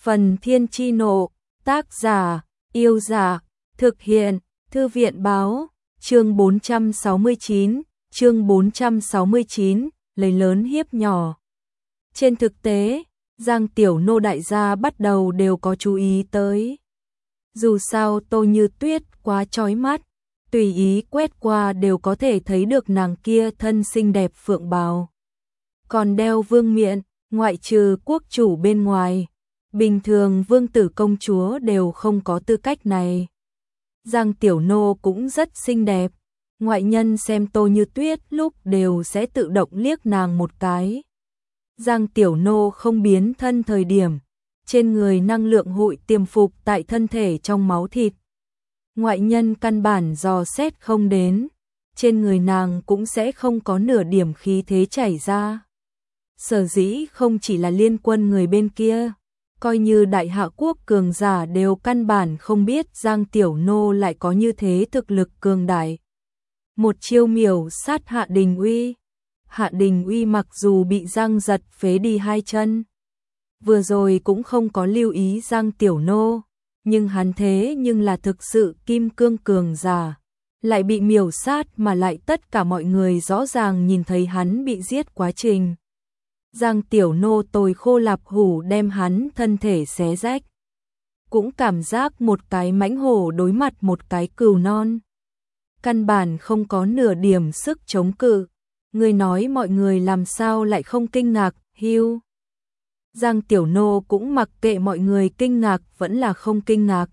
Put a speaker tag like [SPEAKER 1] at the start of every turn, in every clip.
[SPEAKER 1] Phần Thiên Chi Nộ, tác giả, Yêu Giả, thực hiện, Thư viện báo, chương 469, lấy lớn hiếp nhỏ. Trên thực tế, Giang Tiểu Nô đại gia bắt đầu đều có chú ý tới. Dù sao Tô Như Tuyết quá chói mắt, tùy ý quét qua đều có thể thấy được nàng kia thân xinh đẹp phượng bào. Còn đeo vương miện, ngoại trừ quốc chủ bên ngoài, bình thường vương tử công chúa đều không có tư cách này. Giang Tiểu Nô cũng rất xinh đẹp, ngoại nhân xem Tô Như Tuyết lúc đều sẽ tự động liếc nàng một cái. Giang Tiểu Nô không biến thân thời điểm, trên người năng lượng hội tiềm phục tại thân thể trong máu thịt. Ngoại nhân căn bản dò xét không đến, trên người nàng cũng sẽ không có nửa điểm khí thế chảy ra. Sở dĩ không chỉ là liên quân người bên kia, coi như đại hạ quốc cường giả đều căn bản không biết Giang Tiểu Nô lại có như thế thực lực cường đại. Một chiêu miểu sát Hạ Đình Uy. Hạ Đình Uy mặc dù bị Giang Giật phế đi hai chân, vừa rồi cũng không có lưu ý Giang Tiểu Nô, nhưng hắn thế nhưng là thực sự kim cương cường giả, lại bị miểu sát mà lại tất cả mọi người rõ ràng nhìn thấy hắn bị giết quá trình. Giang Tiểu Nô tồi khô lạp hủ đem hắn thân thể xé rách. Cũng cảm giác một cái mãnh hổ đối mặt một cái cừu non. Căn bản không có nửa điểm sức chống cự. Người nói mọi người làm sao lại không kinh ngạc, hiu. Giang Tiểu Nô cũng mặc kệ mọi người kinh ngạc vẫn là không kinh ngạc.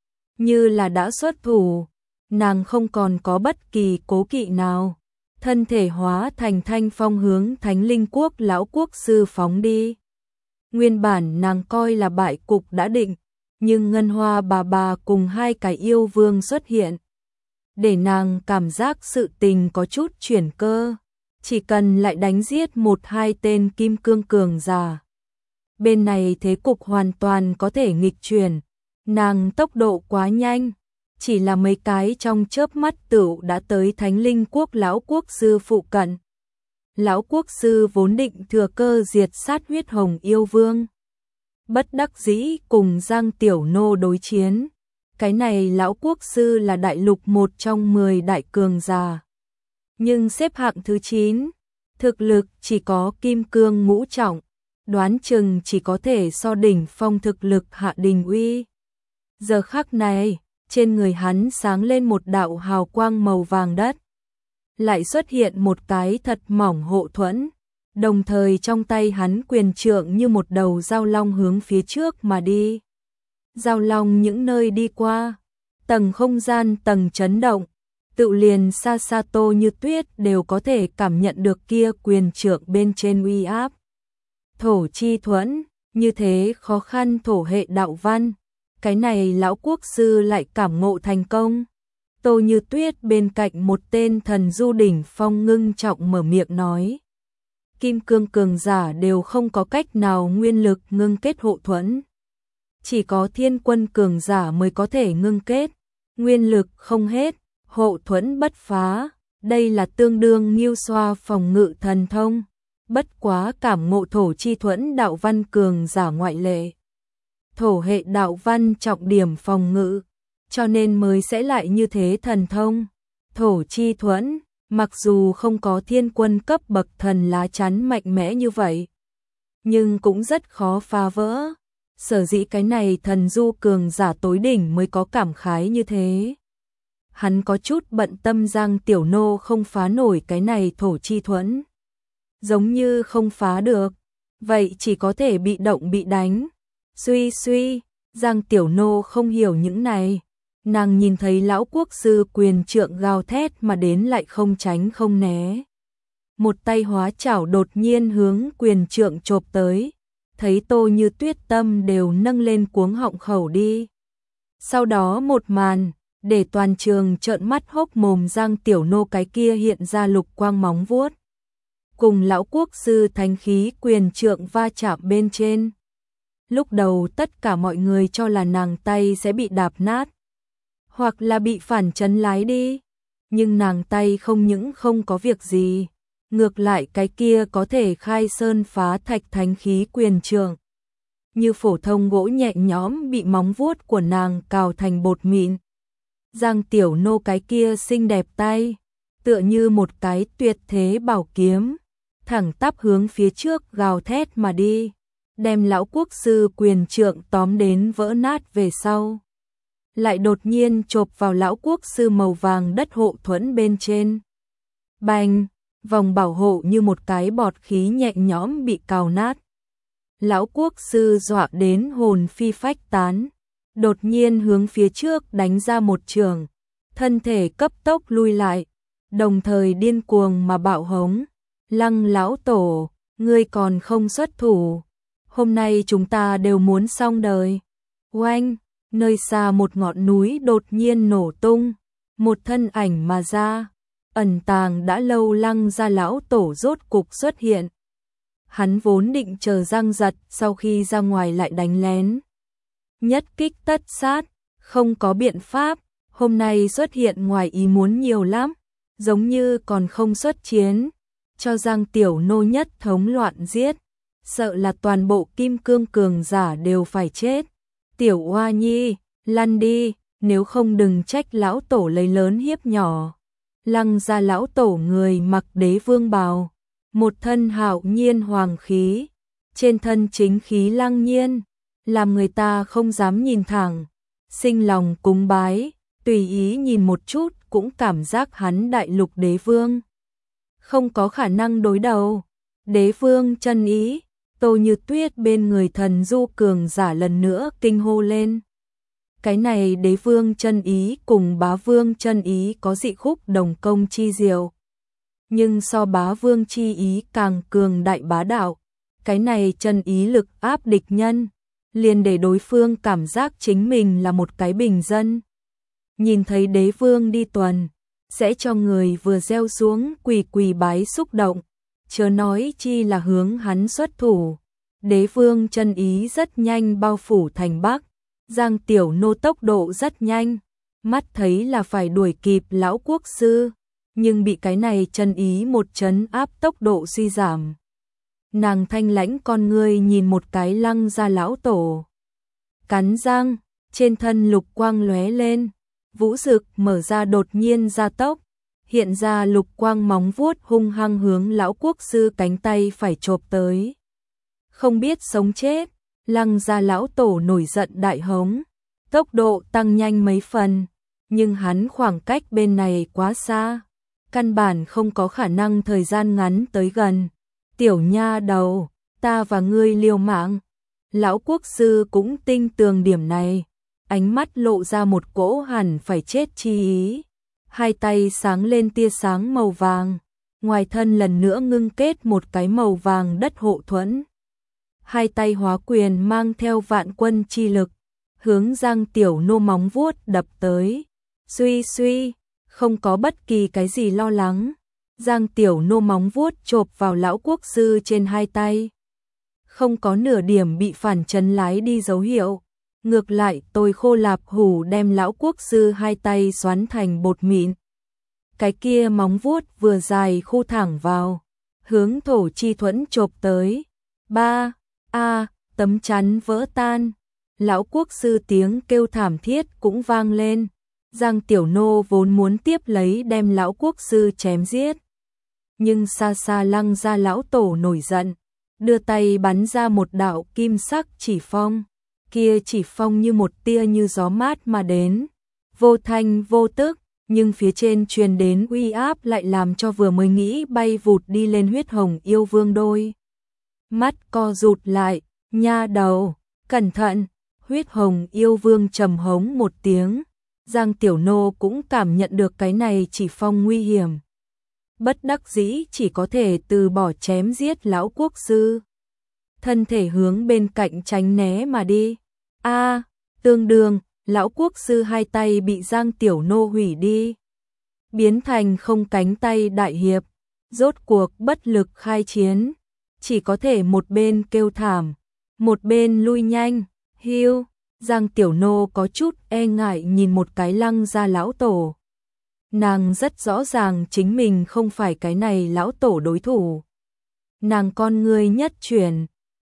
[SPEAKER 1] Như là đã xuất thủ, nàng không còn có bất kỳ cố kỵ nào. Thân thể hóa thành thanh phong hướng Thánh Linh Quốc lão quốc sư phóng đi. Nguyên bản nàng coi là bại cục đã định, nhưng Ngân Hoa bà cùng hai cái yêu vương xuất hiện. Để nàng cảm giác sự tình có chút chuyển cơ, chỉ cần lại đánh giết một hai tên kim cương cường giả. Bên này thế cục hoàn toàn có thể nghịch chuyển, nàng tốc độ quá nhanh. Chỉ là mấy cái trong chớp mắt tựu đã tới Thánh Linh Quốc lão quốc sư phụ cận. Lão quốc sư vốn định thừa cơ diệt sát huyết hồng yêu vương, bất đắc dĩ cùng Giang Tiểu Nô đối chiến. Cái này lão quốc sư là đại lục một trong 10 đại cường giả, nhưng xếp hạng thứ 9, thực lực chỉ có kim cương ngũ trọng, đoán chừng chỉ có thể so đỉnh phong thực lực Hạ Đình Uy. Giờ khắc này, trên người hắn sáng lên một đạo hào quang màu vàng đất. Lại xuất hiện một cái thật mỏng hộ thuẫn, đồng thời trong tay hắn quyền trượng như một đầu dao long hướng phía trước mà đi. Dao long những nơi đi qua, tầng không gian tầng chấn động, tự liền xa xa Tô Như Tuyết đều có thể cảm nhận được kia quyền trượng bên trên uy áp. Thổ chi thuẫn, như thế khó khăn thổ hệ đạo văn. Cái này lão quốc sư lại cảm ngộ thành công. Tô Như Tuyết bên cạnh một tên thần du đỉnh phong ngưng trọng mở miệng nói. Kim cương cường giả đều không có cách nào nguyên lực ngưng kết hộ thuẫn. Chỉ có thiên quân cường giả mới có thể ngưng kết. Nguyên lực không hết, hộ thuẫn bất phá. Đây là tương đương Ngưu Xoa phòng ngự thần thông. Bất quá cảm ngộ thổ chi thuẫn đạo văn cường giả ngoại lệ. Thổ hệ đạo văn trọng điểm phòng ngự, cho nên mới sẽ lại như thế thần thông. Thổ chi thuẫn, mặc dù không có thiên quân cấp bậc thần lá chắn mạnh mẽ như vậy, nhưng cũng rất khó phá vỡ. Sở dĩ cái này thần du cường giả tối đỉnh mới có cảm khái như thế. Hắn có chút bận tâm Giang Tiểu Nô không phá nổi cái này thổ chi thuẫn. Giống như không phá được, vậy chỉ có thể bị động bị đánh. Suy, Giang Tiểu Nô không hiểu những này. Nàng nhìn thấy lão quốc sư quyền trượng gào thét mà đến lại không tránh không né. Một tay hóa chảo đột nhiên hướng quyền trượng chộp tới. Thấy Tô Như Tuyết tâm đều nâng lên cuống họng khẩu đi. Sau đó một màn, để toàn trường trợn mắt hốc mồm. Giang Tiểu Nô cái kia hiện ra lục quang móng vuốt. Cùng lão quốc sư thánh khí quyền trượng va chạm bên trên. Lúc đầu tất cả mọi người cho là nàng tay sẽ bị đạp nát, hoặc là bị phản chấn lái đi. Nhưng nàng tay không những không có việc gì, ngược lại cái kia có thể khai sơn phá thạch thánh khí quyền trượng. như phổ thông gỗ nhẹ nhõm bị móng vuốt của nàng cào thành bột mịn. Giang Tiểu Nô cái kia xinh đẹp tay, tựa như một cái tuyệt thế bảo kiếm, thẳng tắp hướng phía trước gào thét mà đi, đem lão quốc sư quyền trượng tóm đến vỡ nát về sau. Lại đột nhiên chộp vào lão quốc sư màu vàng đất hộ thuẫn bên trên. Bành, vòng bảo hộ như một cái bọt khí nhẹ nhõm bị cào nát. Lão quốc sư dọa đến hồn phi phách tán, đột nhiên hướng phía trước đánh ra một trường, thân thể cấp tốc lui lại, đồng thời điên cuồng mà bạo hống. Lăng lão tổ, ngươi còn không xuất thủ, hôm nay chúng ta đều muốn xong đời. Oanh, nơi xa một ngọn núi đột nhiên nổ tung, một thân ảnh mà ra, ẩn tàng đã lâu Lăng gia lão tổ rốt cục xuất hiện. Hắn vốn định chờ Giang Giật sau khi ra ngoài lại đánh lén. Nhất kích tất sát, không có biện pháp, hôm nay xuất hiện ngoài ý muốn nhiều lắm, giống như còn không xuất chiến, cho Giang Tiểu Nô nhất thống loạn giết, sợ là toàn bộ kim cương cường giả đều phải chết. Tiểu Oa Nhi, lăn đi, nếu không đừng trách lão tổ lấy lớn hiếp nhỏ. Lăng gia lão tổ người mặc đế vương bào, một thân hạo nhiên hoàng khí, trên thân chính khí lăng nhiên, làm người ta không dám nhìn thẳng, sinh lòng cúng bái, tùy ý nhìn một chút cũng cảm giác hắn đại lục đế vương. Không có khả năng đối đầu, đế vương chân ý, Tô Như Tuyết bên người thần du cường giả lần nữa kinh hô lên. Cái này đế vương chân ý cùng bá vương chân ý có dị khúc đồng công chi diệu. Nhưng so bá vương chi ý càng cường đại bá đạo, cái này chân ý lực áp địch nhân, liền để đối phương cảm giác chính mình là một cái bình dân. Nhìn thấy đế vương đi tuần, sẽ cho người vừa gieo xuống quỳ quỳ bái xúc động, chớ nói chi là hướng hắn xuất thủ. Đế vương chân ý rất nhanh bao phủ thành Bắc, Giang Tiểu Nô tốc độ rất nhanh, mắt thấy là phải đuổi kịp lão quốc sư, nhưng bị cái này chân ý một chấn áp tốc độ suy giảm. Nàng thanh lãnh con ngươi nhìn một cái Lăng gia lão tổ, cắn răng, trên thân lục quang lóe lên, vũ dực mở ra đột nhiên gia tốc, hiện ra lục quang móng vuốt hung hăng hướng lão quốc sư cánh tay phải chộp tới. Không biết sống chết, Lăng gia lão tổ nổi giận đại hống, tốc độ tăng nhanh mấy phần, nhưng hắn khoảng cách bên này quá xa, căn bản không có khả năng thời gian ngắn tới gần. Tiểu nha đầu, ta và ngươi liều mạng. Lão quốc sư cũng tinh tường điểm này, ánh mắt lộ ra một cỗ hẳn phải chết chi ý, hai tay sáng lên tia sáng màu vàng, ngoài thân lần nữa ngưng kết một cái màu vàng đất hộ thuẫn. Hai tay hóa quyền mang theo vạn quân chi lực, hướng Giang Tiểu Nô móng vuốt đập tới. Suy suy, không có bất kỳ cái gì lo lắng. Giang Tiểu Nô móng vuốt chộp vào lão quốc sư trên hai tay. Không có nửa điểm bị phản chấn lái đi dấu hiệu. Ngược lại tôi khô lạp hủ đem lão quốc sư hai tay xoắn thành bột mịn. Cái kia móng vuốt vừa dài khu thẳng vào, hướng thổ chi thuẫn chộp tới. Ba, tấm chắn vỡ tan. Lão quốc sư tiếng kêu thảm thiết cũng vang lên. Giang Tiểu Nô vốn muốn tiếp lấy đem lão quốc sư chém giết. Nhưng xa xa Lăng gia lão tổ nổi giận, đưa tay bắn ra một đạo kim sắc chỉ phong. Kia chỉ phong như một tia như gió mát mà đến, vô thanh vô tức, nhưng phía trên truyền đến uy áp lại làm cho vừa mới nghĩ bay vụt đi lên huyết hồng yêu vương đôi mắt co rụt lại. Nha đầu, cẩn thận. Huyết hồng yêu vương trầm hống một tiếng. Giang Tiểu Nô cũng cảm nhận được cái này chỉ phong nguy hiểm, bất đắc dĩ chỉ có thể từ bỏ chém giết lão quốc sư, thân thể hướng bên cạnh tránh né mà đi. Tương đương, lão quốc sư hai tay bị Giang Tiểu Nô hủy đi, biến thành không cánh tay đại hiệp, rốt cuộc bất lực khai chiến, chỉ có thể một bên kêu thảm, một bên lui nhanh. Hiu, Giang Tiểu Nô có chút e ngại nhìn một cái Lăng gia lão tổ. Nàng rất rõ ràng chính mình không phải cái này lão tổ đối thủ. Nàng con ngươi nhất chuyển,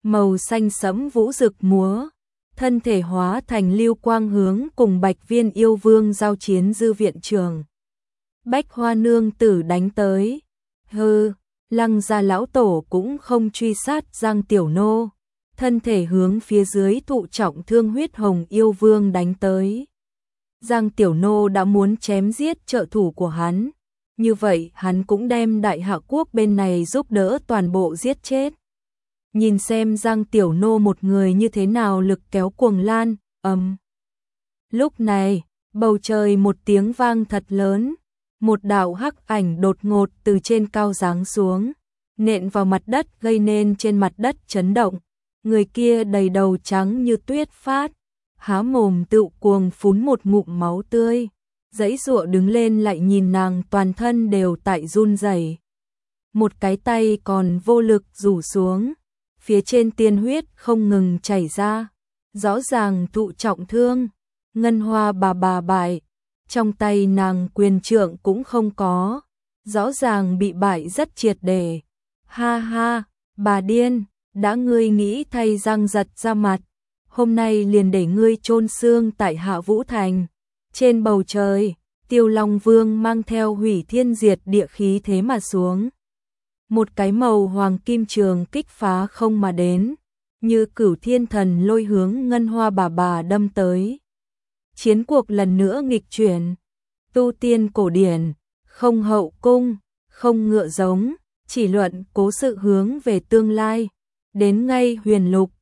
[SPEAKER 1] màu xanh sẫm vũ rực múa, thân thể hóa thành lưu quang hướng cùng Bạch Viên yêu vương giao chiến dư viện trường. Bách Hoa nương tử đánh tới. Hừ, Lăng gia lão tổ cũng không truy sát Giang Tiểu Nô, thân thể hướng phía dưới thụ trọng thương huyết hồng yêu vương đánh tới. Giang Tiểu Nô đã muốn chém giết trợ thủ của hắn, như vậy hắn cũng đem Đại Hạ quốc bên này giúp đỡ toàn bộ giết chết. Nhìn xem Giang Tiểu Nô một người như thế nào lực kéo cuồng lan, Lúc này, bầu trời một tiếng vang thật lớn, một đạo hắc ảnh đột ngột từ trên cao giáng xuống, nện vào mặt đất gây nên trên mặt đất chấn động. Người kia đầy đầu trắng như tuyết phát, há mồm tự cuồng phún một ngụm máu tươi, giãy giụa đứng lên lại nhìn nàng toàn thân đều tại run rẩy. Một cái tay còn vô lực rủ xuống, phía trên tiên huyết không ngừng chảy ra, rõ ràng thụ trọng thương. Ngân Hoa bà bại, trong tay nàng quyền trượng cũng không có, rõ ràng bị bại rất triệt để. Ha ha, bà điên, đã ngươi nghĩ thay răng giật ra mặt, hôm nay liền để ngươi chôn xương tại Hạ Vũ Thành. Trên bầu trời, Tiêu Long Vương mang theo hủy thiên diệt địa khí thế mà xuống. Một cái màu hoàng kim trường kích phá không mà đến, như Cửu Thiên Thần lôi hướng Ngân Hoa bà đâm tới. Chiến cuộc lần nữa nghịch chuyển, tu tiên cổ điển, không hậu cung, không ngựa giống, chỉ luận cố sự hướng về tương lai. Đến ngay huyền lục,